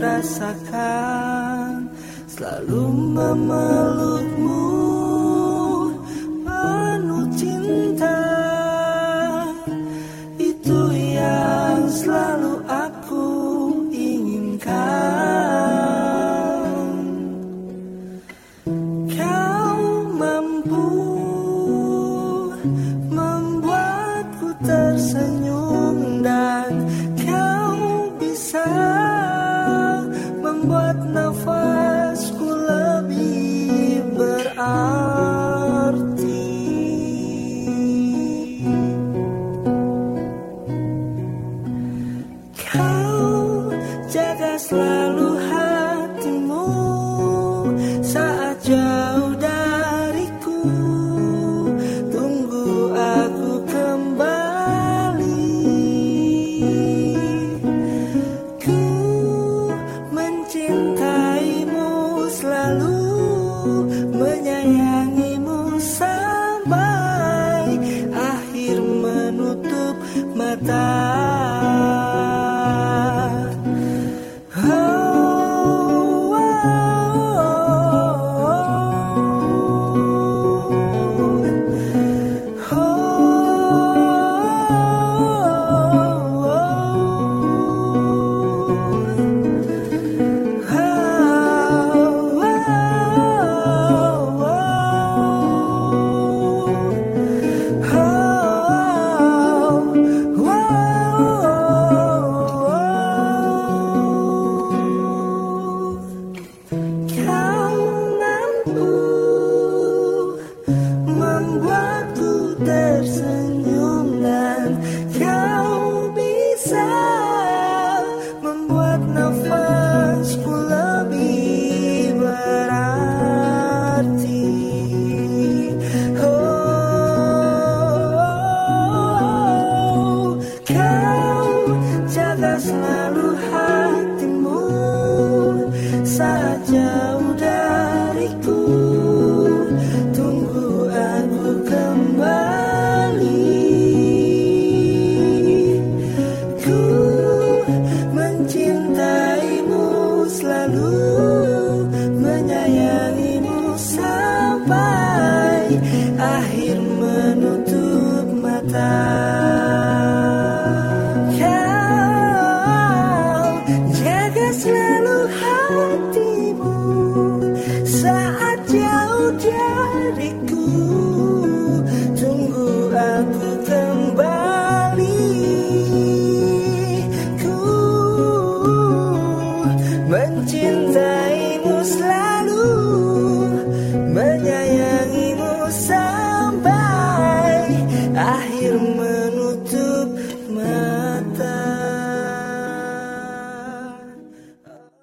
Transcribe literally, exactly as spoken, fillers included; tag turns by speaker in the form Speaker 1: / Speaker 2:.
Speaker 1: rasakan, selalu memelukmu penuh cinta. Itu yang selalu aku inginkan. Kau mampu membuatku tersenyum, dan kau bisa membuat nafasku lebih berarti. Kau jaga selalu hatimu saat jauh dariku. Tunggu aku kembali. Ku mencintaimu selalu, menyayangimu sampai akhir menutup mata. Membuatku tersenyum, dan kau bisa membuat nafasku lebih berarti. Oh, kau jaga selalu hatimu saat jauh dariku. Tunggu aku kembali. Ku mencintaimu selalu, menyayangimu sampai akhir menutup mata. Kau jaga selalu hatimu saat jauh dariku. Tunggu aku kembali. Ku mencintai